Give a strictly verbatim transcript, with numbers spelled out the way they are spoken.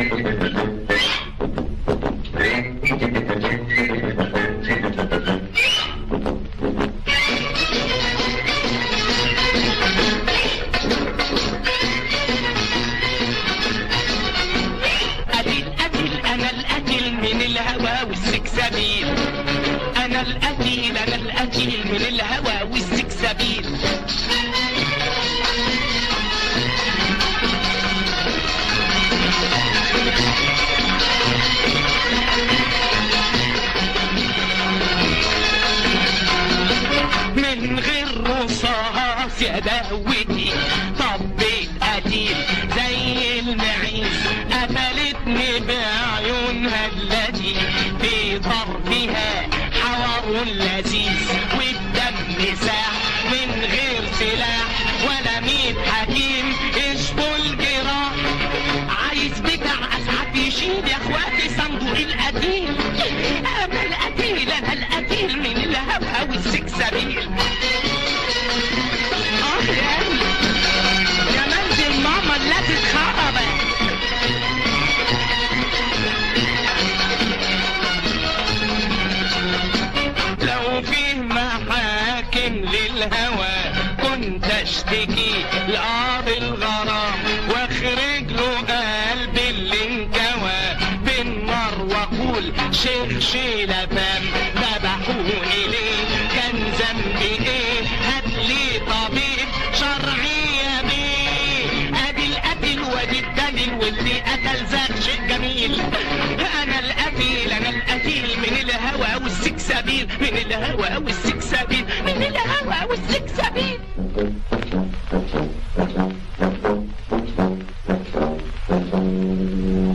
والسكسبيل، انا القتيل انا القتيل من الهوى والسكسبيل. من غير رصاص يا دهوتي طبيت قتيل زي المعيز، قتلتني بعيونها التي في طرفها حوار لذيذ، والدم ساح من غير سلاح ولا ميت حكيم يشفوا الجراح. عايز بتاع اسعف يشيل يا اخواتي صندوق القتيل، انا القتيل انا القتيل من الهوى والسكسبيل. اه يا يا منزل ماما التي اتخربت. لو فيه محاكم للهوى كنت اشتكي لقاضي الغرام واخرج له قلبي اللي انكوى بالنار واقول شيخ شيلة فام ذبحوني ليه كان ذنبي ايه؟ هاتلي طبيب شرعي يا بيه. ادي القتل وادي الدليل واللي قتل زاد شيء جميل. انا القتيل انا القتيل من الهوى والسكسبيل، من الهوى والسكسبيل، من الهوى والسكسبيل. Thank you.